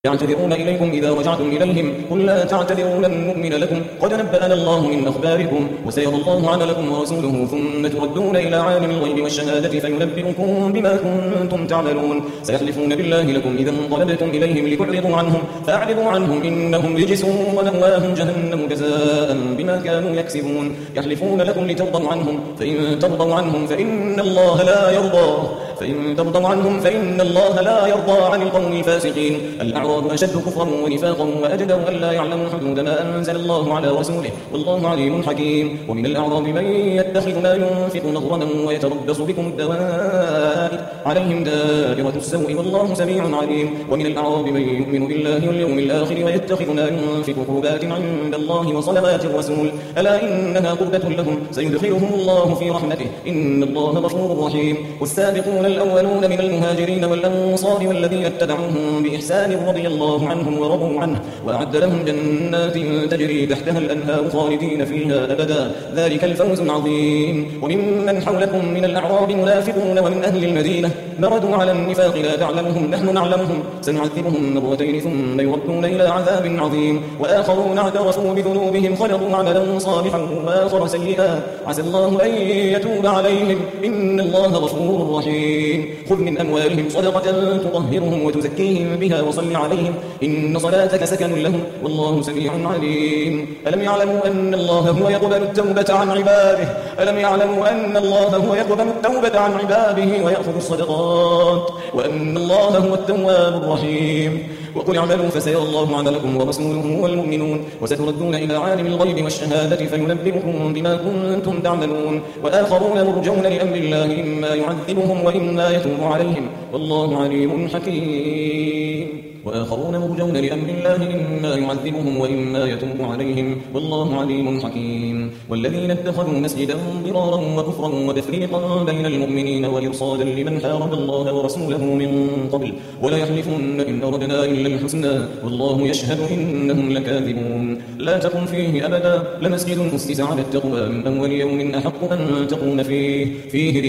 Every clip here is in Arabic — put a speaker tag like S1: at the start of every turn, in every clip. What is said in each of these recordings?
S1: يعتذرون إليكم إذا رجعتم إليهم قل لا تعتذروا لن نؤمن لكم قد نبأنا الله من أخباركم وسيرى الله عملكم ورسوله ثم تردون إلى عالم الغيب والشهادة فينبئكم بما كنتم تعملون سيحلفون بالله لكم إذا انقلبتم إليهم لتعرضوا عنهم فأعرضوا عنهم إنهم رجس ومأواهم جهنم جزاء بما كانوا يكسبون يحلفون لكم لترضوا عنهم فإن ترضوا عنهم فإن الله لا يرضى عن القوم الفاسقين الأعراب أشد كفرا ونفاقا وأجدر أن لا يعلموا حدود ما أنزل الله على رسوله والله عليم حكيم ومن الأعراب من يتخذ ما ينفق نظرا ويتربص بكم الدوائر عليهم دائرة السوء والله سميع عليم ومن الأعراب من يؤمن بالله واليوم الآخر ويتخذ ما ينفق قربات عند الله وصلوات الرسول ألا إنها قربة لهم سيدخلهم الله في رحمته إن الله غفور رحيم والسابقون الأولون من المهاجرين والأنصار والذين اتبعوهم بإحسان رضي الله عنهم ورضوا عنه وأعد لهم جنات تجري تحتها الأنهار خالدين فيها أبدا ذلك الفوز العظيم وممن حولكم من الأعراب منافقون ومن أهل المدينة مردوا على النفاق لا تعلمهم نحن نعلمهم سنعذبهم مرتين ثم يردون إلى عذاب عظيم وآخرون اعترفوا بذنوبهم خلقوا عملا صالحا وآخر سيئا عسى الله أن يتوب عليهم إن الله غفور رحيم خذ من أموالهم صدقة تطهرهم وتزكيهم بها وصل عليهم إن صلاتك سكن لهم والله سميع عليم ألم يعلموا أن الله هو يقبل التوبة عن عباده ويأخذ الصدقات وأن الله هو التواب الرحيم وقل اعملوا فسيرى الله عملكم ورسوله والمؤمنون وستردون إلى عالم الغيب والشهادة فينبئكم بما كنتم تعملون وآخرون مرجون لأمر الله إما يعذبهم وإما يتوب عليهم والله عليم حكيم وآخرون مرجون لأمر الله إما يعذبهم وإما يتوب عليهم والله عليم حكيم والذين اتخذوا مسجدا ضرارا وكفرا وتفريقا بين المؤمنين وإرصادا لمن حارب الله ورسوله من قبل ولا يحلفن إن أردنا إلا الحسنى والله يشهد إنهم لكاذبون لا تقم فيه أبدا لمسجد أسس على التقوى من أول يوم أحق أن تقوم فيه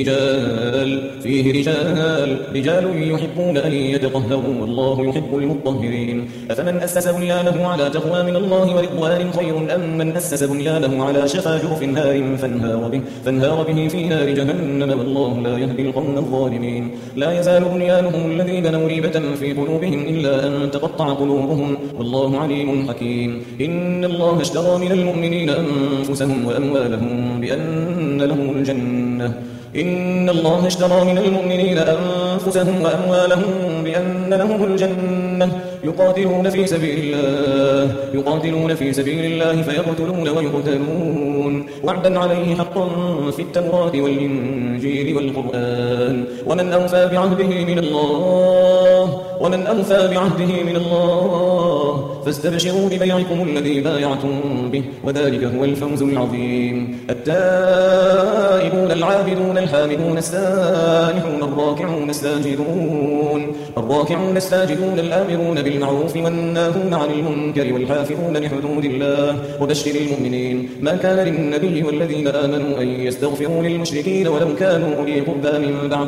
S1: رجال يحبون أن يتطهروا والله يحب المطهرين أفمن أسس بنيانه على تقوى من الله ورضوان خير أم من أسس بنيانه على شفا جرف نار فانهار به في نار جهنم والله لا يهدي القوم الظالمين لا يزال بنيانهم الذي بنوا ريبة في قلوبهم إلا أن تقطع قلوبهم والله عليم حكيم إن الله اشترى من المؤمنين أنفسهم وأموالهم بأن لهم الجنة يقاتلون في سبيل الله فيقتلون ويقتلون وعدا عليه حقا في التوراة والإنجيل والقرآن ومن أوفى بعهده من الله فاستبشروا ببيعكم الذي بايعتم به وذلك هو الفوز العظيم التائبون العابدون الحامدون السائحون الراكعون الساجدون الآمرون بالمعروف والناهون عن المنكر والحافظون لحدود الله وبشر المؤمنين ما كان للنبي والذين آمنوا أن يستغفروا للمشركين ولو كانوا أولي قربى من بعد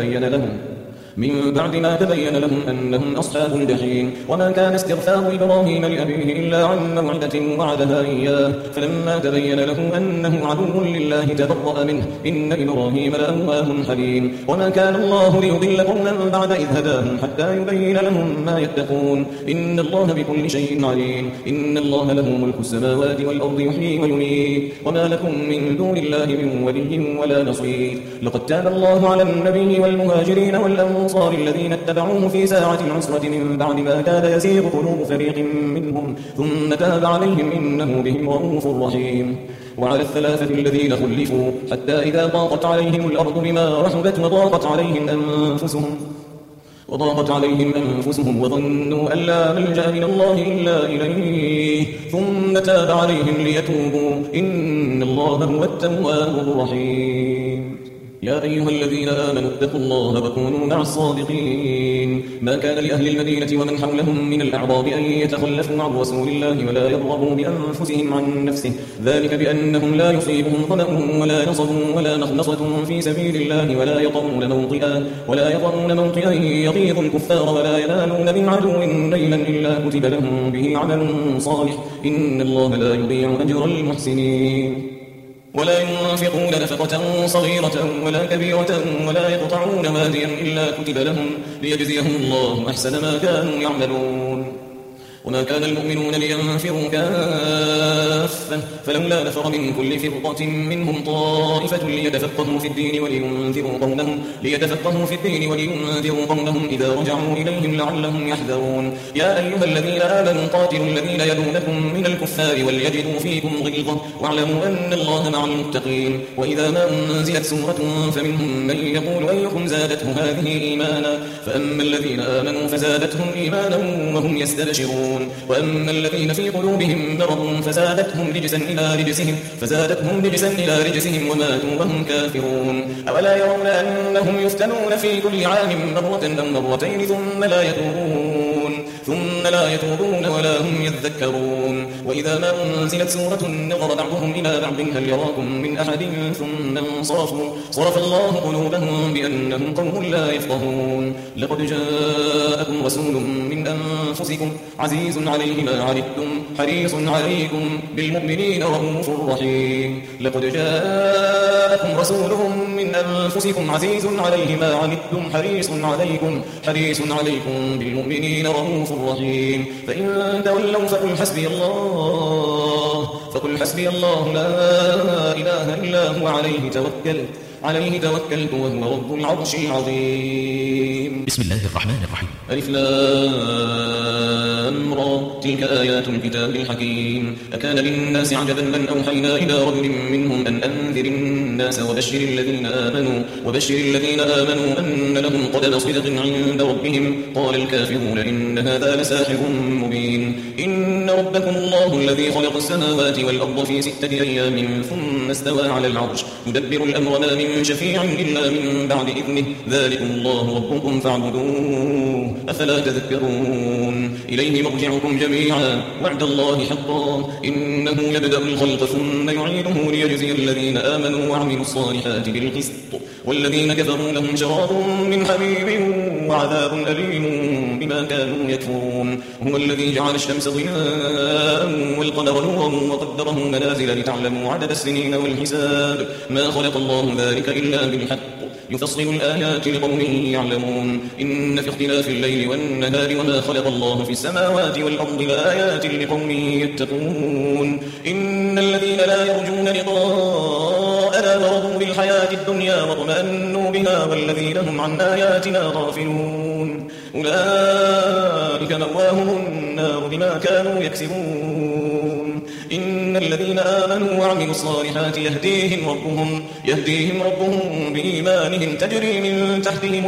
S1: ما تبين لهم أنهم أصحاب الجحيم وما كان استغفار إبراهيم لأبيه إلا عن موعدة وعدها إياه فلما تبين له أنه عدو لله تبرأ منه إن إبراهيم لأواه حليم وما كان الله ليضل قوما بعد إذ هداهم حتى يبين لهم ما يتقون إن الله بكل شيء عليم إن الله له ملك السماوات والأرض يحيي ويميت وما لكم من دون الله من ولي ولا نصير لقد تاب الله على النبي والمهاجرين والأنصار الذين اتبعوه في ساعة العسرة من بعد ما كاد يزيغ قلوب فريق منهم ثم تاب عليهم إنه بهم رؤوف رحيم وعلى الثلاثة الذين خلفوا حتى إذا ضاقت عليهم الأرض بما رحبت وضاقت عليهم أنفسهم وظنوا أن لا ملجأ من الله إلا إليه ثم تاب عليهم ليتوبوا إن الله هو التواب الرحيم يا أيها الذين آمنوا اتقوا الله وكونوا مع الصادقين ما كان لأهل المدينة ومن حولهم من الأعراب أن يتخلفوا عن رسول الله ولا يرغبوا بأنفسهم عن نفسه ذلك بأنهم لا يصيبهم ظمأ ولا نصب ولا مخنصة في سبيل الله ولا يطؤون موطئا يغيظ الكفار ولا ينالون من عدو نيلا إلا كتب لهم به عمل صالح إن الله لا يضيع أجر المحسنين ولا ينفقون نفقة صغيرة ولا كبيرة ولا يقطعون واديا إلا كتب لهم ليجزيهم الله أحسن ما كانوا يعملون وما كان المؤمنون لينفروا كافة فلولا نفر من كل فرقة منهم طائفة ليتفقهوا في الدين ولينذروا قومهم إذا رجعوا إليهم لعلهم يحذرون يا أيها الذين آمنوا قاتلوا الذين يلونكم من الكفار وليجدوا فيكم غلظة واعلموا أن الله مع المتقين وإذا ما أنزلت سورة فمنهم من يقول أيكم زادته هذه إيمانا فأما الذين آمنوا فزادتهم إيمانا وهم يستبشرون وأما الذين في قلوبهم مرض فزادتهم رجسا إلى رجسهم وماتوا وهم كافرون أولا يرون أنهم يفتنون في كل عام مرة أو مرتين ثم لا يتوبون ولا هم يذكرون وإذا ما أنزلت سورة نظر بعضهم إلى بعض هل يراكم من أحد ثم انصرفوا صرف الله قلوبهم بأنهم قوم لا يفقهون لقد جاءكم رسول من أنفسكم عزيز عليه ما عنتم حريص عليكم بالمؤمنين رؤوف رحيم لقد جاءكم رسول من أنفسكم عزيز عليه ما عنتم حريص عليكم بالمؤمنين رؤوف رحيم فإن تولوا فقل حسبي الله لا إله إلا هو عليه توكلت وهو رب العرش العظيم
S2: بسم الله الرحمن الرحيم
S1: ألف لام را تلك آيات الكتاب الحكيم أكان للناس عجبا أن أوحينا إلى رجل منهم أن أنذر الناس وبشر الذين آمنوا أن لهم قدم صدق عند ربهم قال الكافرون إن هذا لساحر مبين إن ربكم الله الذي خلق السماوات والأرض في 6 أيام ثم استوى على العرش يدبر الأمر ما من شفيع إلا من بعد إذنه ذلكم الله ربكم فاعبدوه أفلا تذكرون إليه مرجعكم جميعا وعد الله حقا إنه يبدأ الخلق ثم يعيده ليجزي الذين آمنوا وعملوا الصالحات بالقسط والذين كفروا لهم شراب من حميم وعذاب أليم بما كانوا يكفرون هو الذي جعل الشمس ضياء والقمر نورا وقدره منازل لتعلموا عدد السنين والحساب ما خلق الله ذلك إلا بالحق يفصل الآيات لقوم يعلمون إن في اختلاف الليل والنهار وما خلق الله في السماوات والأرض لآيات لقوم يتقون إن الذين لا يرجون لقاءنا ورضوا بالحياة الدنيا واطمأنوا بها والذين هم عن آياتنا غافلون أولئك مأواهم النار بما كانوا يكسبون إن الذين آمنوا وعملوا الصالحات يهديهم ربهم بإيمانهم تجري من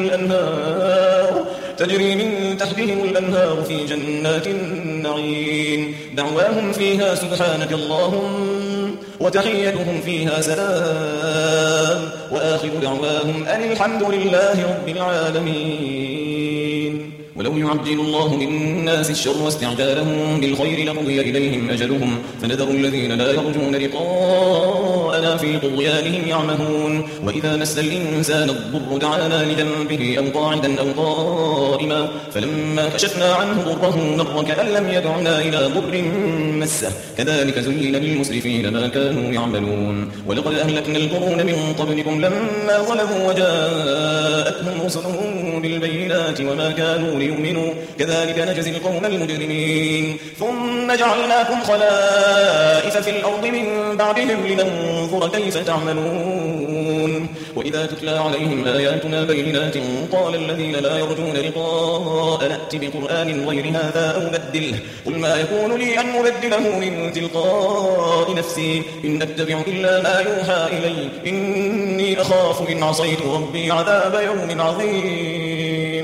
S1: تحتهم الأنهار في جنات النعيم دعواهم فيها سبحانك اللهم وتحيتهم فيها سلام وآخر دعواهم أن الحمد لله رب العالمين ولو يعجل الله للناس الشر واستعجالهم بالخير لقضي إليهم أجلهم فنذر الذين لا يرجون لقاءنا في طغيانهم يعمهون وإذا مس الإنسان الضر دعانا لجنبه أو قاعدا أو قائما فلما كشفنا عنه ضره مر كأن لم يدعنا إلى ضر مسه كذلك زين للمسرفين ما كانوا يعملون ولقد أهلكنا القرون من قبلكم لما ظلموا وجاءتهم رسلهم بالبينات وما كانوا ليؤمنوا كذلك نجزي القوم المجرمين ثم جعلناكم خلائف في الأرض من بعدهم لننظر كيف تعملون وإذا تتلى عليهم آياتنا بينات قال الذين لا يرجون لقاء نأت بقرآن غير هذا أو بدله قل ما يكون لي أن أبدله من تلقاء نفسي إن أتبع إلا ما يوحى إلي إني أخاف إن عصيت ربي عذاب يوم عظيم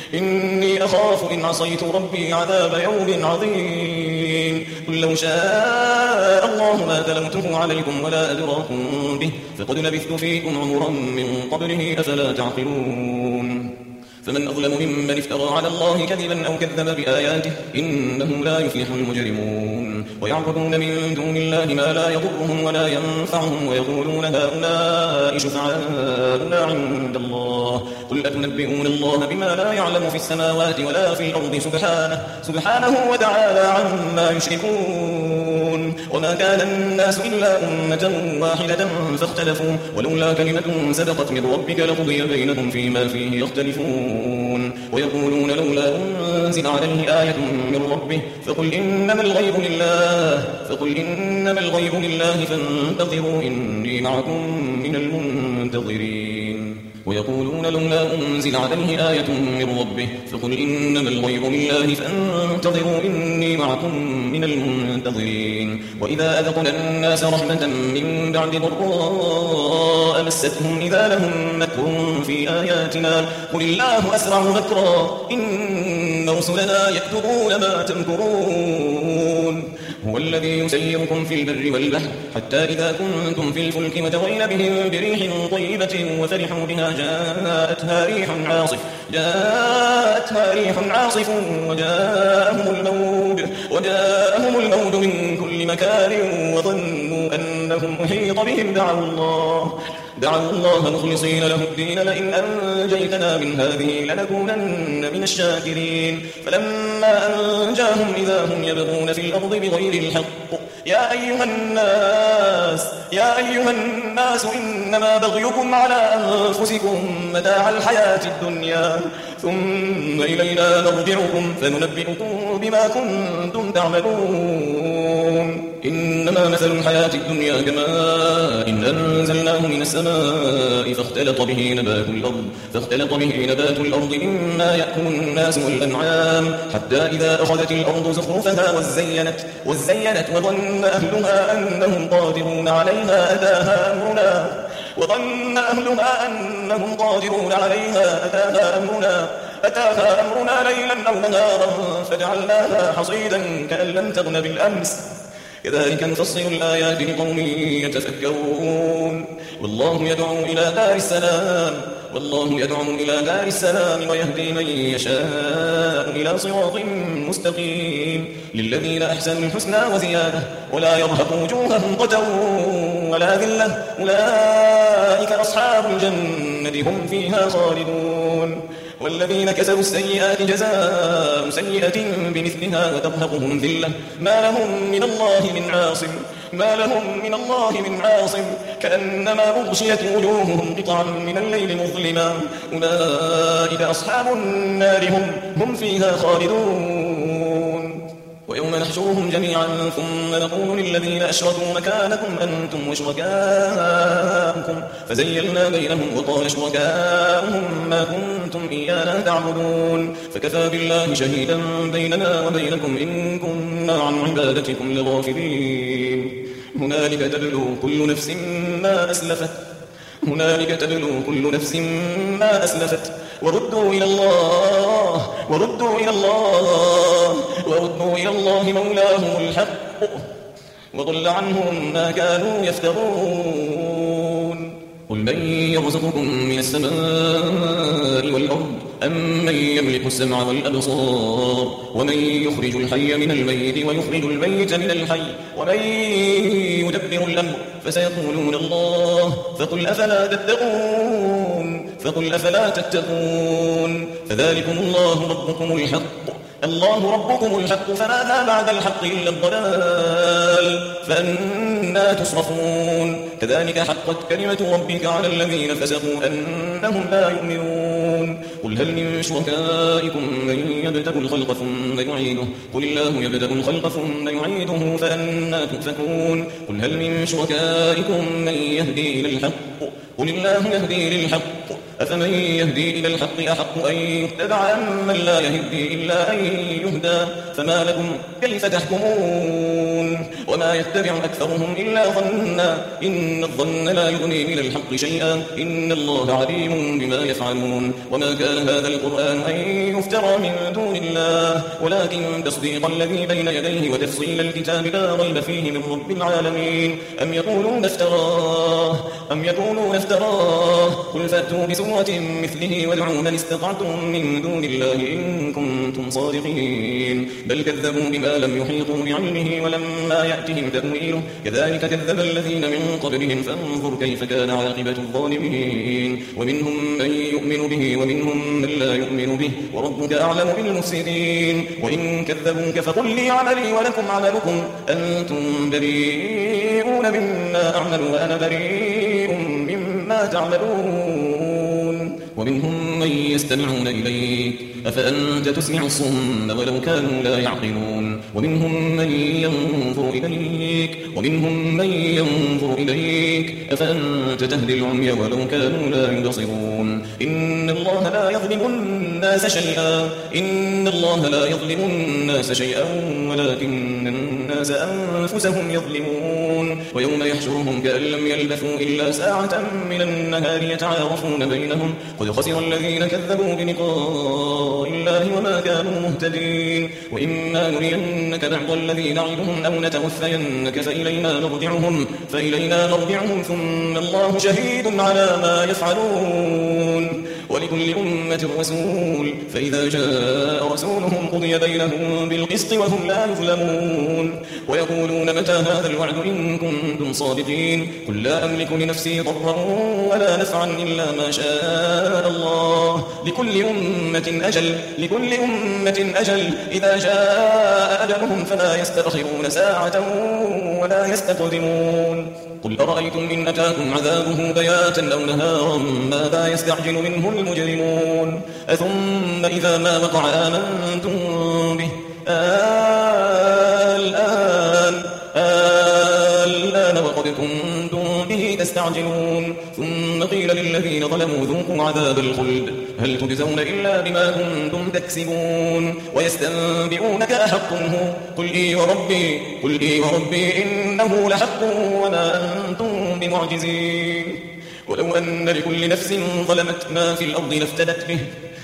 S1: إني أخاف إن عصيت ربي عذاب يوم عظيم قل لو شاء الله ما تلوته عليكم ولا أدراكم به فقد لبثت فيكم عمرا من قبله أفلا تعقلون فمن أظلم ممن افترى على الله كذبا أو كذب بآياته إنه لا يفلح المجرمون ويعبدون من دون الله ما لا يضرهم ولا ينفعهم ويقولون هؤلاء شفعاؤنا عند الله قل أتنبئون الله بما لا يعلم في السماوات ولا في الأرض سبحانه وتعالى عما يشركون وما كان الناس إلا أمة واحدة فاختلفوا ولولا كلمة سبقت من ربك لقضي بينهم فيما فيه يختلفون ويقولون لولا أنزل عليه آية من ربه فقل إنما الغيب لله فانتظروا إني معكم من المنتظرين ويقولون لولا أنزل عليه آية من ربه فقل إنما الغيب لله فانتظروا إني معكم من المنتظرين وإذا أذقنا الناس رحمة من بعد ضراء مستهم إذا لهم مكر في آياتنا قل الله أسرع مكرا إن رسلنا يكتبون ما تمكرون هو الذي يسيركم في البر والبحر حتى إذا كنتم في الفلك وتغين بهم بريح طيبة وفرحوا بها جاءتها ريح عاصف وجاءهم الموت من كل مكان وظنوا أنهم أحيط بهم دعوا الله مخلصين له الدين لئن أنجيتنا من هذه لنكونن من الشاكرين فلما أنجاهم إذا هم يبغون في الأرض بغير الحق يا أيها الناس إنما بغيكم على أنفسكم متاع الحياة الدنيا ثم إلينا مرجعكم فننبئكم بما كنتم تعملون إنما مثل الحياة الدنيا كماء إن أنزلناه من السماء فاختلط به نبات الأرض مما يأكل الناس والأنعام حتى إذا أخذت الأرض زخرفها وزينت وظن أهلها أنهم قادرون عليها أتاها أمرنا ليلا أو نهارا فجعلناها حصيدا كأن لم تغن بالأمس كذلك نفصل الآيات لقوم يتفكرون والله يدعو إلى دار السلام ويهدي من يشاء إلى صراط مستقيم للذين أحسنوا الحسنى وزيادة ولا يرهق وجوههم قتر ولا ذلة أولئك أصحاب الجنة هم فيها خالدون والذين كسبوا السيئات جزاء سيئة بمثلها وترهقهم ذلة ما لهم من الله من عاصم كأنما أغشيت وجوههم قطعا من الليل مظلما أولئك أصحاب النار هم فيها خالدون ويوم نحشرهم جميعا ثم نقول للذين أشركوا مكانكم أنتم وشركاؤكم فزيلنا بينهم وقال شركاؤهم ما كنتم إيانا تعبدون فكفى بالله شهيدا بيننا وبينكم إن كنا عن عبادتكم لغافلين هنالك تبلو كل نفس ما أسلفت وردوا إلى الله مولاهم الحق وضل عنهم ما كانوا يفترون قل من يرزقكم من السماء والأرض أم من يملك السمع والأبصار ومن يخرج الحي من الميت ويخرج الميت من الحي ومن يدبر الأمر فسيقولون الله فقل أفلا تتقون فذلكم الله ربكم الحق فماذا بعد الحق إلا الضلال فأنا تصرفون كذلك حقت كلمة ربك على الذين فسقوا أنهم لا يؤمنون قل هل من شركائكم من يبدأ الخلق ثم يعيده قل الله يبدأ الخلق ثم يعيده فأنا تؤفكون قل هل من شركائكم من يهدي إلى الحق قل الله يهدي للحق أفمن يهدي إلى الحق أحق أن يتبع أمن لا يهدي إلا أن يهدى فما لكم كيف تحكمون وما يتبع أكثرهم إلا ظنا إن الظن لا يغني من الحق شيئا إن الله عليم بما يفعلون وما كان هذا القرآن أن يفترى من دون الله ولكن تصديق الذي بين يديه وتفصيل الكتاب لا ريب فيه من رب العالمين أم يقولون افتراه قل فأتوا بسورة مثله وادعوا من استطعتم من دون الله إن كنتم صادقين بل كذبوا بما لم يحيطوا بعلمه ولما يأتهم تأويله كذلك كذب الذين من قبلهم فانظر كيف كان عاقبة الظالمين ومنهم من يؤمن به ومنهم من لا يؤمن به وربك أعلم بالمفسدين وإن كذبوك فقل لي عملي ولكم عملكم أنتم بريئون مما أعمل وأنا بريء مما تعملون ومنهم من يستمعون إليك أفأنت تسمع الصم ولو كانوا لا يعقلون ومنهم من ينظر إليك أفأنت تهدي العمي ولو كانوا لا يبصرون إن الله لا يظلم الناس شيئا ولكن الناس أنفسهم يظلمون ويوم يحشرهم كأن لم يلبثوا إلا ساعة من النهار يتعارفون بينهم قد خسر الذين كذبوا بلقاء الله وما كانوا مهتدين وإما نرينك بعض الذي نعدهم أو نتوفينك فإلينا مرجعهم ثم الله شهيد على ما يفعلون ولكل أمة رسول فإذا جاء رسولهم قضي بينهم بالقسط وهم لا يظلمون ويقولون متى هذا الوعد إن كنتم صادقين قل لا أملك لنفسي ضرا ولا نفعا إلا ما شاء الله لكل أمة أجل إذا جاء أجلهم فلا يستأخرون ساعة ولا يستقدمون قل أرأيتم إن أتاكم عذابه بياتا أو نهارا ماذا يستعجل منه المجرمون أثم إذا ما وقع آمنتم به الآن وقد كنتم به تستعجلون ثم قيل للذين ظلموا ذوقوا عذاب الخلد هل تجزون إلا بما كنتم تكسبون ويستنبئونك أحق هو قل إي وربي إنه لحق وما أنتم بمعجزين ولو أن لكل نفس ظلمت ما في الأرض لافتدت به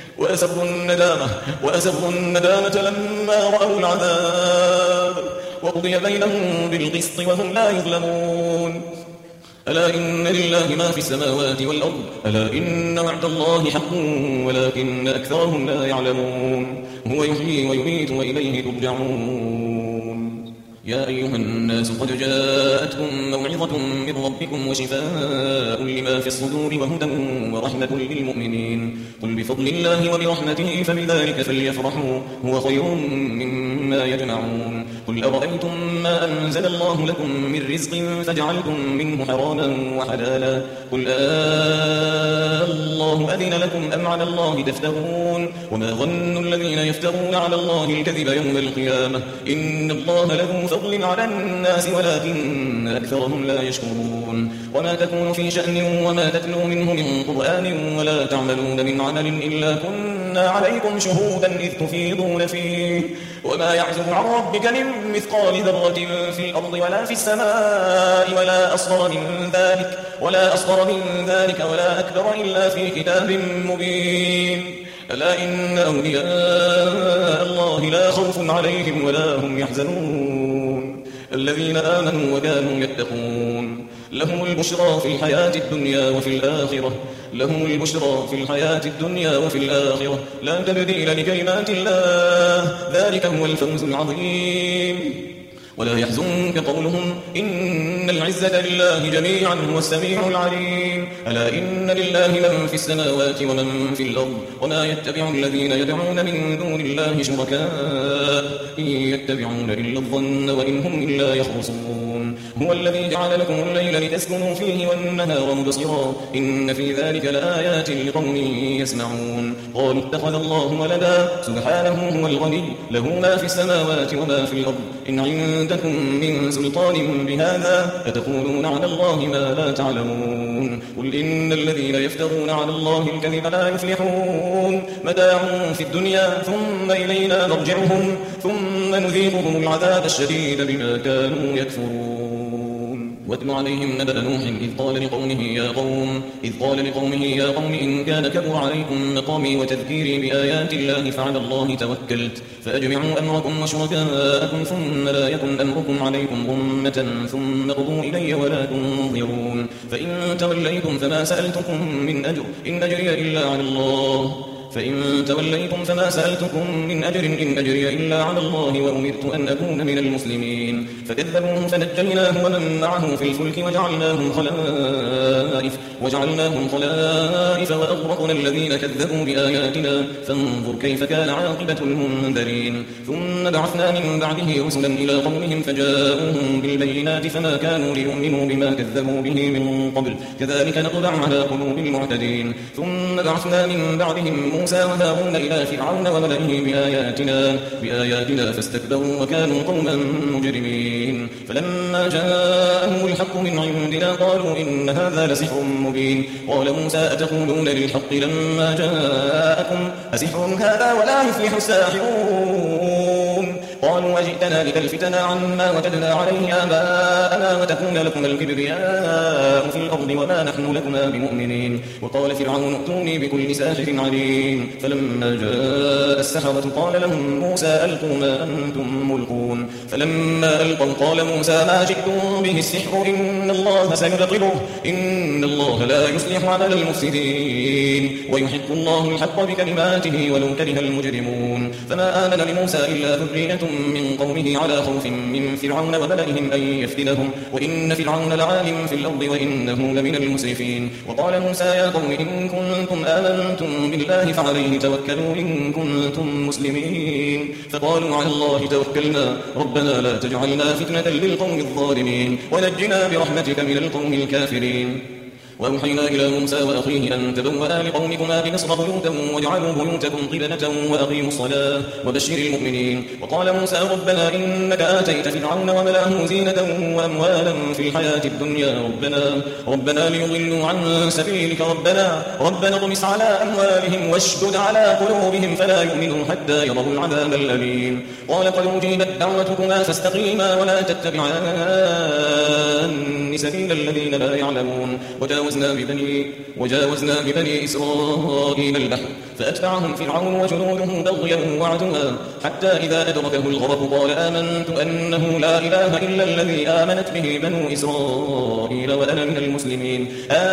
S1: وأسروا الندامة لما رأوا العذاب وقضي بينهم بالقسط وهم لا يظلمون ألا إن لله ما في السماوات والأرض ألا إن وعد الله حق ولكن أكثرهم لا يعلمون هو يحيي ويميت وإليه ترجعون يا أيها الناس قد جاءتكم موعظة من ربكم وشفاء لما في الصدور وهدى ورحمة للمؤمنين قل بفضل الله وبرحمته فبذلك فليفرحوا هو خير مما يجمعون قل أرأيتم ما أنزل الله لكم من رزق فجعلتم منه حراما وحلالا قل الله أذن لكم أم على الله تفترون وما ظن الذين يفترون على الله الكذب يوم القيامة إن الله له فضل على الناس ولكن أكثرهم لا يشكرون وما تكون في شأن وما تتلو منه من قرآن ولا تعملون من عمل إلا كنا عليكم شهودا إذ تفيضون فيه وما يعزب عن ربك من مثقال ذرة في الأرض ولا في السماء ولا أصغر من ذلك ولا أكبر إلا في كتاب مبين ألا إن أولياء الله لا خوف عليهم ولا هم يحزنون الذين آمنوا وكانوا يتقون لهم البشرى في الحياة الدنيا وفي الآخرة لا تبديل لكلمات الله ذلك هو الفوز العظيم ولا يحزنك قولهم إن العزة لله جميعا هو السميع العليم ألا إن لله من في السماوات ومن في الأرض وما يتبع الذين يدعون من دون الله شركاء إن يتبعون إلا الظن وإن هم إلا يخرصون هو الذي جعل لكم الليل لتسكنوا فيه والنهار مبصرا إن في ذلك لآيات لقوم يسمعون قالوا اتخذ الله ولدا سبحانه هو الغني له ما في السماوات وما في الأرض إن عندكم من سلطان بهذا أتقولون على الله ما لا تعلمون قل إن الذين يفترون على الله الكذب لا يفلحون متاع في الدنيا ثم إلينا مرجعهم ثم ثم نذيقهم العذاب الشديد بما كانوا يكفرون. واتل عليهم نبأ نوح إذ قال لقومه يا قوم إن كان كبر عليكم مقامي وتذكيري بآيات الله فعلى الله توكلت فأجمعوا أمركم وشركاءكم ثم لا يكن أمركم عليكم غمة ثم قضوا إلي ولا تنظرون. فإن توليتم فما سألتكم من أجر إن أجري إلا على الله إن أجري إلا على الله وأمرت أن أكون من المسلمين. فكذبوه فنجيناه ومن معه في الفلك وجعلناهم خلائف وأغرقنا الذين كذبوا بآياتنا فانظر كيف كان عاقبة المنذرين. ثم بعثنا من بعده رسلا إلى قومهم فجاءوهم بالبينات فما كانوا ليؤمنوا بما كذبوا به من قبل كذلك نطبع على قلوب المعتدين. ثم بعثنا من بعدهم موسى وهارون إلى فرعون وملئه بآياتنا فاستكبروا وكانوا قوما مجرمين. فلما جاءهم الحق من عندنا قالوا إن هذا لسحر مبين. قال موسى أتقولون للحق لما جاءكم أسحر هذا ولا يفلح الساحرون. قالوا أجئتنا لتلفتنا عما وجدنا عليه آباءنا وتكون لكم الكبرياء في الأرض وما نحن لكما بمؤمنين. وقال فرعون ائتوني بكل ساحر عليم. فلما جاء السحرة قال لهم موسى ألقوا ما أنتم ملقون. فلما ألقوا قال موسى ما جئتم به السحر إن الله سيبطله إن الله لا يصلح عمل المفسدين ويحق الله الحق بكلماته ولو كره المجرمون. فما آمن لموسى إلا ذرية من قومه على خوف من فرعون وملئهم أن يفتنهم وإن فرعون لعالم في الأرض وإنه لمن المسرفين. وقال موسى يا قوم إن كنتم آمنتم بالله فعليه توكلوا إن كنتم مسلمين. فقالوا على الله توكلنا ربنا لا تجعلنا فتنة للقوم الظالمين ونجنا برحمتك من القوم الكافرين. وأوحينا إلى موسى وأخيه أن تبوأ لقومكما بمصر بيوتا واجعلوا بيوتكم قبلة وأقيموا الصلاة وبشر المؤمنين. وقال موسى ربنا إنك آتيت فرعون وملأه زينة وأموالا في الحياة الدنيا ربنا ليضلوا عن سبيلك ربنا اطمس على أموالهم واشدد على قلوبهم فلا يؤمنوا حتى يروا العذاب الأليم. قال قد أجيبت دعوتكما فاستقيما ولا تتبعان سبيل الذين لا يعلمون. وجاوزنا ببني إسرائيل البحر فأتبعهم فرعون وجنوده بغيا وعدوا حتى إذا أدركه الغرق قال آمنت أنه لا إله إلا الذي آمنت به بنو إسرائيل وأنا من المسلمين.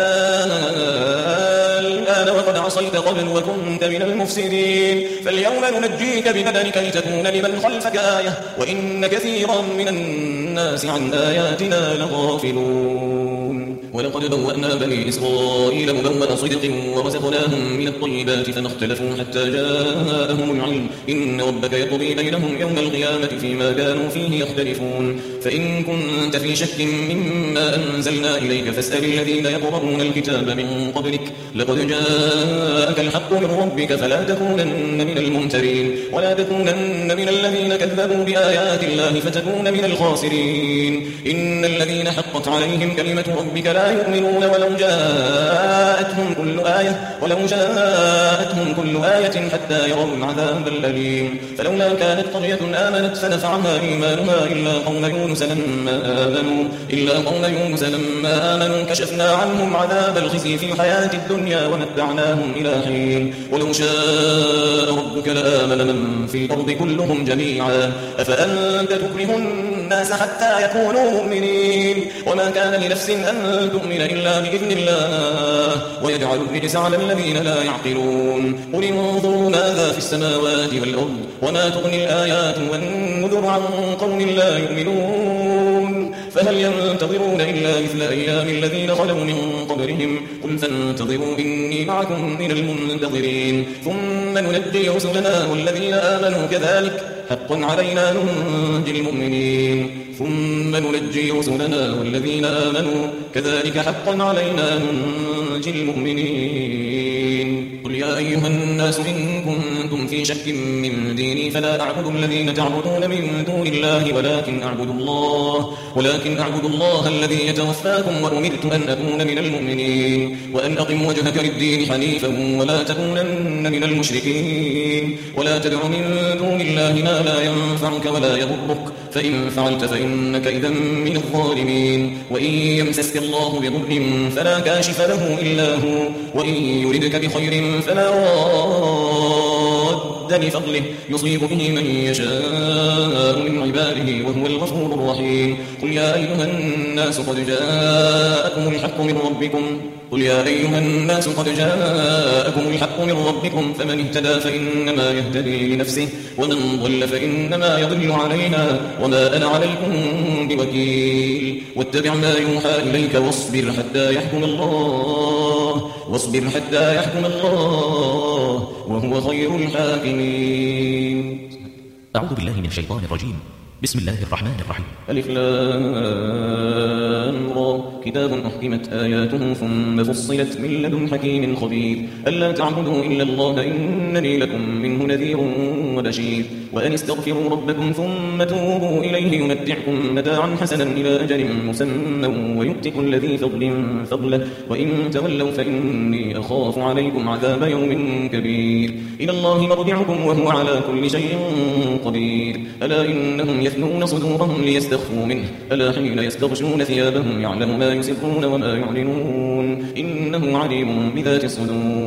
S1: الآن وقد عصيت قبل وكنت من المفسدين فاليوم ننجيك ببدنك لتكون لمن خلفك آية وإن كثيرا من الناس عن آياتنا لغافلون. ولقد بوأنا بني إسرائيل مبوأ صدق ورزقناهم من الطيبات فما اختلفوا حتى جاءهم العلم إن ربك يقضي بينهم يوم القيامة فيما كانوا فيه يختلفون. فإن كنت في شك مما أنزلنا إليك فاسأل الذين يقرؤون الكتاب من قبلك لقد جاءك الحق من ربك فلا تكونن من الممترين ولا تكونن من الذين كذبوا بآيات الله فتكون من الخاسرين. إن الذين حقت عليهم كلمة ربك لا يؤمنون ولو جاءتهم كل آية حتى يروا العذاب الأليم. فلولا كانت قرية آمنت فنفعها إيمانها إلا قوم يونس لما آمنوا كشفنا عنهم عذاب الخزي في الحياة الدنيا ومتعناهم إلى حين. ولو شاء ربك لآمن من في الأرض كلهم جميعا أفأنت تكره الناس حتى يكونوا مؤمنين وما كان لنفس أن تؤمن إلا بإذن الله ويجعل الرجس على الذين لا يعقلون. قل انظروا ماذا في السماوات والأرض وما تغني الآيات والنذر عن قوم لا يؤمنون فهل ينتظرون إلا مثل أيام الذين خلوا من قبلهم قل فانتظروا إني معكم من المنتظرين. ثم ننجي رسلنا والذين آمنوا كذلك حقا علينا ننجي المؤمنين. ثم ننجي رسلنا والذين آمنوا كذلك حقا علينا ننجي المؤمنين. قل يا أيها الناس إن كنتم كنتم في شك من ديني فلا أعبد الذين تعبدون من دون الله ولكن أعبد الله الذي يتوفاكم وأمرت أن أكون من المؤمنين وأن أقم وجهك للدين حنيفا ولا تكونن من المشركين ولا تدع من دون الله ما لا ينفعك ولا يضرك فإن فعلت فإنك إذا من الظالمين وإن يمسسك الله بضر فلا كاشف له إلا هو وإن يردك بخير فلا راد لفضله يصيب به من يشاء من عباده وهو الغفور الرحيم قل يا أيها الناس قد جاءكم الحق من ربكم فمن اهتدى فإنما يهتدي لنفسه ومن ضل فإنما يضل عليها وما أنا عليكم بوكيل واتبع ما يوحى إليك واصبر حتى يحكم الله وهو خير الحاكمين.
S2: أعوذ بالله من الشيطان الرجيم. بسم الله الرحمن الرحيم.
S1: ألف لام را كتاب أحكمت آياته ثم فصلت من لدن حكيم خبير ألا تعبدوا إلا الله إنني لكم منه نذير وبشير وأن استغفروا ربكم ثم توبوا إليه يمتعكم متاعا حسنا إلى أجل مسمى ويؤت كل ذي فضل فضله وإن تولوا فإني أخاف عليكم عذاب يوم كبير إلى الله مرجعكم وهو على كل شيء قدير ألا إنهم يثنون صدورهم ليستخفوا منه ألا حين يستغشون ثيابهم يعلم ما يسرون وما يعلنون إنه عليم بذات الصدور.